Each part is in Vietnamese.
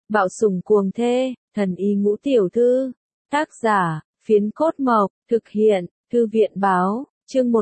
Bạo sủng cuồng thê, thần y ngũ tiểu thư. Tác giả, Phiến Cốt Mộc, thực hiện, Thư viện Báo, chương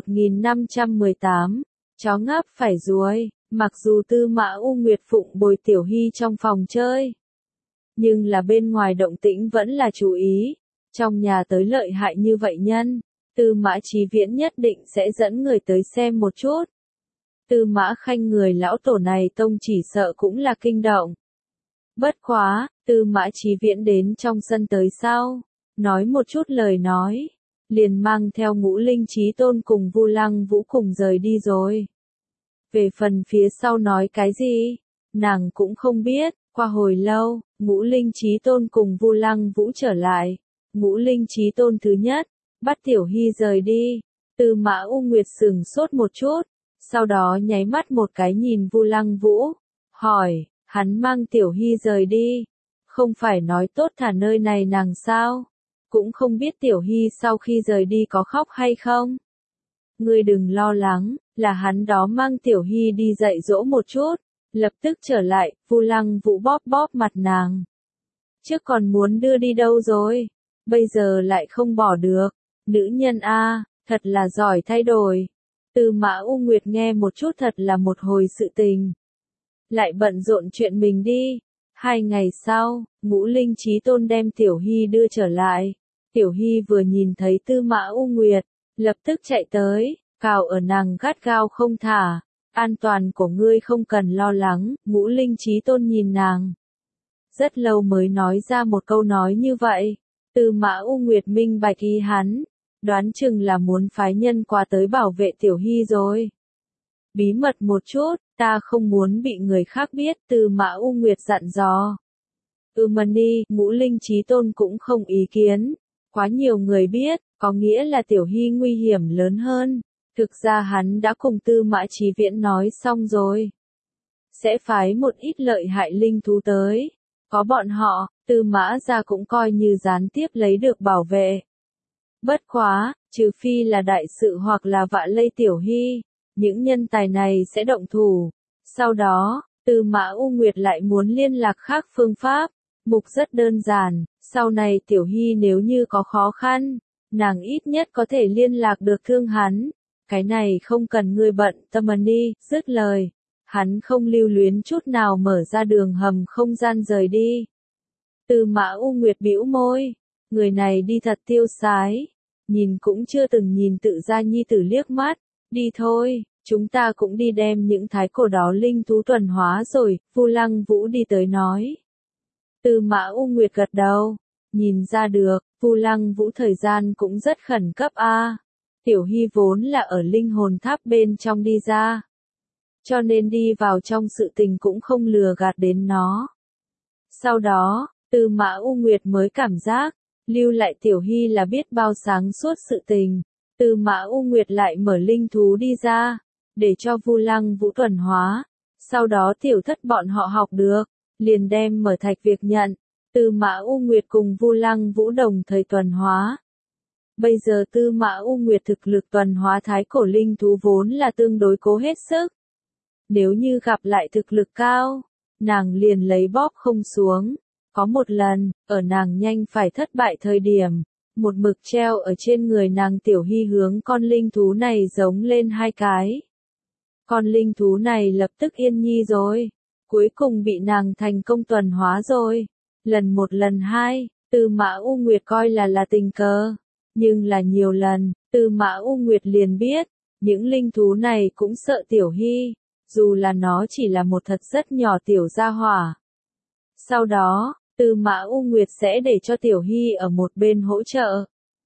1518, chó ngáp phải ruồi. Mặc dù Tư Mã U Nguyệt phụng bồi Tiểu Hy trong phòng chơi, nhưng là bên ngoài động tĩnh vẫn là chú ý. Trong nhà tới lợi hại như vậy nhân, Tư Mã Chí Viễn nhất định sẽ dẫn người tới xem một chút. Tư Mã Khanh người lão tổ này tông chỉ sợ cũng là kinh động. Bất quá, Tư Mã Chí Viễn đến trong sân tới sau, nói một chút lời nói, liền mang theo Ngũ Linh Chí Tôn cùng Vu Lăng Vũ cùng rời đi rồi. Về phần phía sau nói cái gì, nàng cũng không biết. Qua hồi lâu, Ngũ Linh Chí Tôn cùng Vu Lăng Vũ trở lại. Ngũ Linh Chí Tôn thứ nhất, bắt Tiểu Hy rời đi. Tư Mã U Nguyệt sửng sốt một chút, sau đó nháy mắt một cái nhìn Vu Lăng Vũ, hỏi, hắn mang Tiểu Hy rời đi, không phải nói tốt thả nơi này nàng sao? Cũng không biết Tiểu Hy sau khi rời đi có khóc hay không? Ngươi đừng lo lắng, là hắn đó mang Tiểu Hy đi dạy dỗ một chút, lập tức trở lại. Vu Lăng Vũ bóp bóp mặt nàng. Trước còn muốn đưa đi đâu rồi, bây giờ lại không bỏ được. Nữ nhân a, thật là giỏi thay đổi. Tư Mã U Nguyệt nghe một chút thật là một hồi sự tình. Lại bận rộn chuyện mình đi. 2 ngày sau, Ngũ Linh Chí Tôn đem Tiểu Hy đưa trở lại. Tiểu Hy vừa nhìn thấy Tư Mã U Nguyệt, lập tức chạy tới, cào ở nàng gắt gao không thả. An toàn của ngươi không cần lo lắng. Ngũ Linh Chí Tôn nhìn nàng. Rất lâu mới nói ra một câu nói như vậy. Tư Mã U Nguyệt minh bạch ý hắn, đoán chừng là muốn phái nhân qua tới bảo vệ Tiểu Hy rồi. Bí mật một chút, ta không muốn bị người khác biết. Tư Mã U Nguyệt dặn dò. Mani, Ngũ Linh Chí Tôn cũng không ý kiến. Quá nhiều người biết, có nghĩa là Tiểu Hy nguy hiểm lớn hơn. Thực ra hắn đã cùng Tư Mã Chí Viễn nói xong rồi. Sẽ phái một ít lợi hại linh thú tới. Có bọn họ, Tư Mã gia cũng coi như gián tiếp lấy được bảo vệ. Bất quá, trừ phi là đại sự hoặc là vạ lây Tiểu Hy, những nhân tài này sẽ động thủ. Sau đó, Tư Mã U Nguyệt lại muốn liên lạc khác phương pháp. Mục rất đơn giản, sau này Tiểu Hy nếu như có khó khăn, nàng ít nhất có thể liên lạc được thương hắn. Cái này không cần ngươi bận tâm đi. Dứt lời, hắn không lưu luyến chút nào mở ra đường hầm không gian rời đi. Tư Mã U Nguyệt bĩu môi, người này đi thật tiêu sái, nhìn cũng chưa từng nhìn tự gia nhi tử liếc mắt. Đi thôi, chúng ta cũng đi đem những thái cổ đó linh thú tuần hóa rồi. Vu Lăng Vũ đi tới nói. Tư Mã U Nguyệt gật đầu, nhìn ra được, Vu Lăng Vũ thời gian cũng rất khẩn cấp a. Tiểu Hy vốn là ở linh hồn tháp bên trong đi ra, cho nên đi vào trong sự tình cũng không lừa gạt đến nó. Sau đó, Tư Mã U Nguyệt mới cảm giác, lưu lại Tiểu Hy là biết bao sáng suốt sự tình. Tư Mã U Nguyệt lại mở linh thú đi ra, để cho Vu Lăng Vũ tuần hóa. Sau đó tiểu thất bọn họ học được, liền đem mở thạch việc nhận. Tư Mã U Nguyệt cùng Vu Lăng Vũ đồng thời tuần hóa. Bây giờ Tư Mã U Nguyệt thực lực tuần hóa thái cổ linh thú vốn là tương đối cố hết sức. Nếu như gặp lại thực lực cao, nàng liền lấy bóp không xuống. Có một lần, ở nàng nhanh phải thất bại thời điểm, một mực treo ở trên người nàng Tiểu Hy hướng con linh thú này giống lên 2 cái. Con linh thú này lập tức yên nhi rồi, cuối cùng bị nàng thành công tuần hóa rồi. Lần 1 lần 2, Tư Mã U Nguyệt coi là tình cờ. Nhưng là nhiều lần, Tư Mã U Nguyệt liền biết, những linh thú này cũng sợ Tiểu Hy, dù là nó chỉ là một thật rất nhỏ tiểu gia hỏa. Sau đó, Tư Mã U Nguyệt sẽ để cho Tiểu Hy ở một bên hỗ trợ.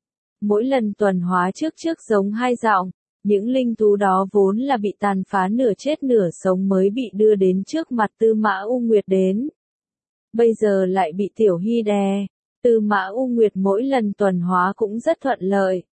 Mỗi lần tuần hóa trước giống 2 giọng, những linh thú đó vốn là bị tàn phá nửa chết nửa sống mới bị đưa đến trước mặt Tư Mã U Nguyệt đến. Bây giờ lại bị Tiểu Hy đè. Tư Mã U Nguyệt mỗi lần tuần hóa cũng rất thuận lợi.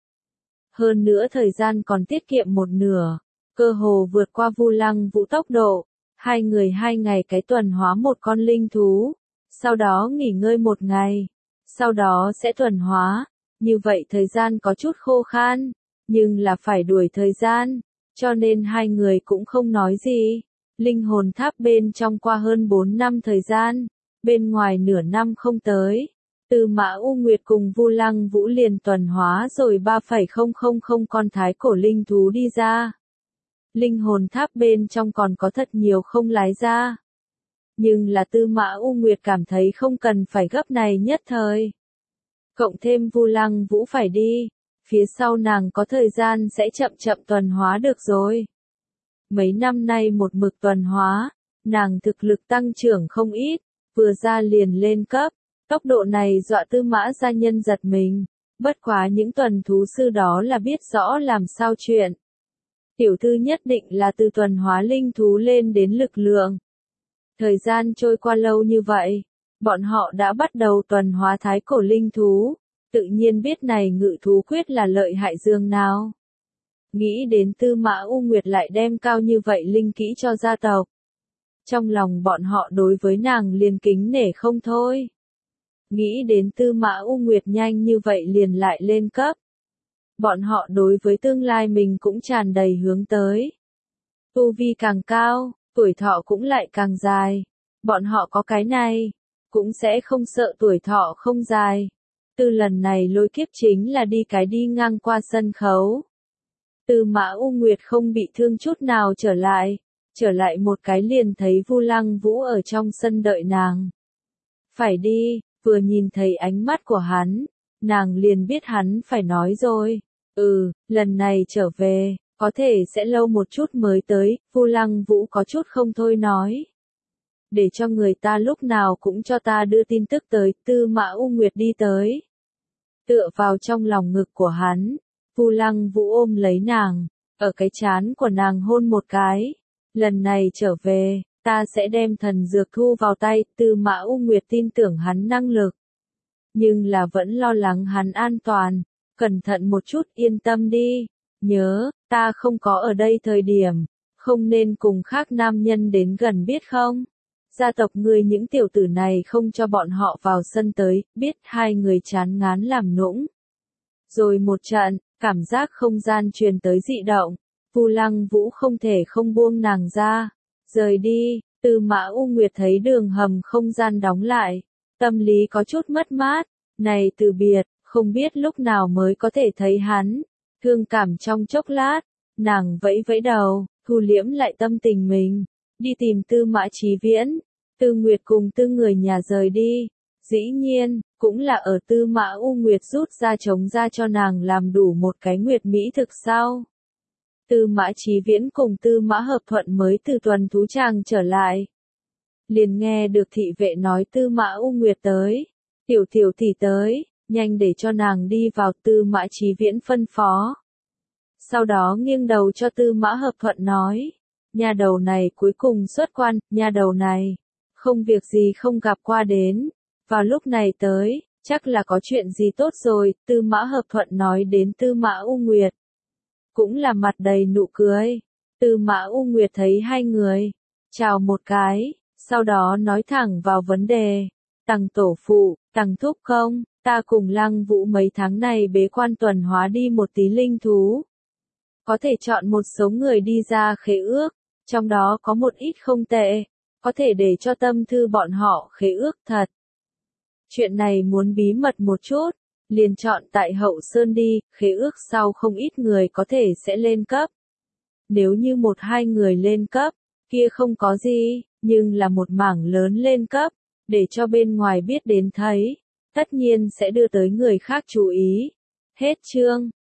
Hơn nữa thời gian còn tiết kiệm 1/2, cơ hồ vượt qua Vu Lăng Vũ tốc độ. 2 người 2 ngày cái tuần hóa một con linh thú, sau đó nghỉ ngơi 1 ngày, sau đó sẽ tuần hóa. Như vậy thời gian có chút khô khan, nhưng là phải đuổi thời gian, cho nên 2 người cũng không nói gì. Linh hồn tháp bên trong qua hơn 4 năm thời gian, bên ngoài nửa năm không tới, Tư Mã U Nguyệt cùng Vu Lăng Vũ liền tuần hóa rồi 3,000 con thái cổ linh thú đi ra. Linh hồn tháp bên trong còn có thật nhiều không lái ra. Nhưng là Tư Mã U Nguyệt cảm thấy không cần phải gấp này nhất thời. Cộng thêm Vu Lăng Vũ phải đi, phía sau nàng có thời gian sẽ chậm chậm tuần hóa được rồi. Mấy năm nay một mực tuần hóa, nàng thực lực tăng trưởng không ít, vừa ra liền lên cấp, tốc độ này dọa Tư Mã gia nhân giật mình, bất quá những tuần thú sư đó là biết rõ làm sao chuyện. Tiểu thư nhất định là từ tuần hóa linh thú lên đến lực lượng. Thời gian trôi qua lâu như vậy, bọn họ đã bắt đầu tuần hóa thái cổ linh thú, tự nhiên biết này ngự thú quyết là lợi hại dường nào. Nghĩ đến Tư Mã U Nguyệt lại đem cao như vậy linh kỹ cho gia tộc. Trong lòng bọn họ đối với nàng liền kính nể không thôi. Nghĩ đến Tư Mã U Nguyệt nhanh như vậy liền lại lên cấp. Bọn họ đối với tương lai mình cũng tràn đầy hướng tới. Tu vi càng cao, tuổi thọ cũng lại càng dài. Bọn họ có cái này, cũng sẽ không sợ tuổi thọ không dài. Từ lần này lôi kiếp chính là đi cái đi ngang qua sân khấu. Tư Mã U Nguyệt không bị thương chút nào trở lại một cái liền thấy Vu Lăng Vũ ở trong sân đợi nàng. Phải đi, vừa nhìn thấy ánh mắt của hắn, nàng liền biết hắn phải nói rồi. Lần này trở về, có thể sẽ lâu một chút mới tới, Vu Lăng Vũ có chút không thôi nói. Để cho người ta lúc nào cũng cho ta đưa tin tức tới, Tư Mã U Nguyệt đi tới. Tựa vào trong lòng ngực của hắn, Vu Lăng Vũ ôm lấy nàng, ở cái trán của nàng hôn một cái. Lần này trở về, ta sẽ đem thần dược thu vào tay, Tư Mã U Nguyệt tin tưởng hắn năng lực. Nhưng là vẫn lo lắng hắn an toàn, cẩn thận một chút yên tâm đi. Nhớ, ta không có ở đây thời điểm, không nên cùng khác nam nhân đến gần biết không? Gia tộc ngươi những tiểu tử này không cho bọn họ vào sân tới, biết hai người chán ngán làm nũng. Rồi một trận, cảm giác không gian truyền tới dị động, Vu Lăng Vũ không thể không buông nàng ra, rời đi. Tư Mã U Nguyệt thấy đường hầm không gian đóng lại, tâm lý có chút mất mát, này từ biệt, không biết lúc nào mới có thể thấy hắn. Thương cảm trong chốc lát, nàng vẫy vẫy đầu, thu liễm lại tâm tình mình, đi tìm Tư Mã Chí Viễn. Tư Nguyệt cùng Tư người nhà rời đi, dĩ nhiên, cũng là ở Tư Mã U Nguyệt rút ra chống ra cho nàng làm đủ một cái nguyệt mỹ thực sau. Tư Mã Chí Viễn cùng Tư Mã Hợp Thuận mới từ tuần thú tràng trở lại. Liền nghe được thị vệ nói Tư Mã U Nguyệt tới, tiểu tỷ tới, nhanh để cho nàng đi vào, Tư Mã Chí Viễn phân phó. Sau đó nghiêng đầu cho Tư Mã Hợp Thuận nói, nhà đầu này cuối cùng xuất quan, nhà đầu này, không việc gì không gặp qua đến, vào lúc này tới, chắc là có chuyện gì tốt rồi, Tư Mã Hợp Thuận nói đến Tư Mã U Nguyệt. Cũng là mặt đầy nụ cười, Tư Mã U Nguyệt thấy hai người, chào một cái, sau đó nói thẳng vào vấn đề, Tằng tổ phụ, Tằng thúc không, ta cùng Lăng Vũ mấy tháng này bế quan tuần hóa đi một tí linh thú. Có thể chọn một số người đi ra khế ước, trong đó có một ít không tệ, có thể để cho tâm thư bọn họ khế ước thật. Chuyện này muốn bí mật một chút, liền chọn tại Hậu Sơn đi, khế ước sau không ít người có thể sẽ lên cấp. Nếu như một hai người lên cấp, kia không có gì, nhưng là một mảng lớn lên cấp, để cho bên ngoài biết đến thấy, tất nhiên sẽ đưa tới người khác chú ý. Hết chương.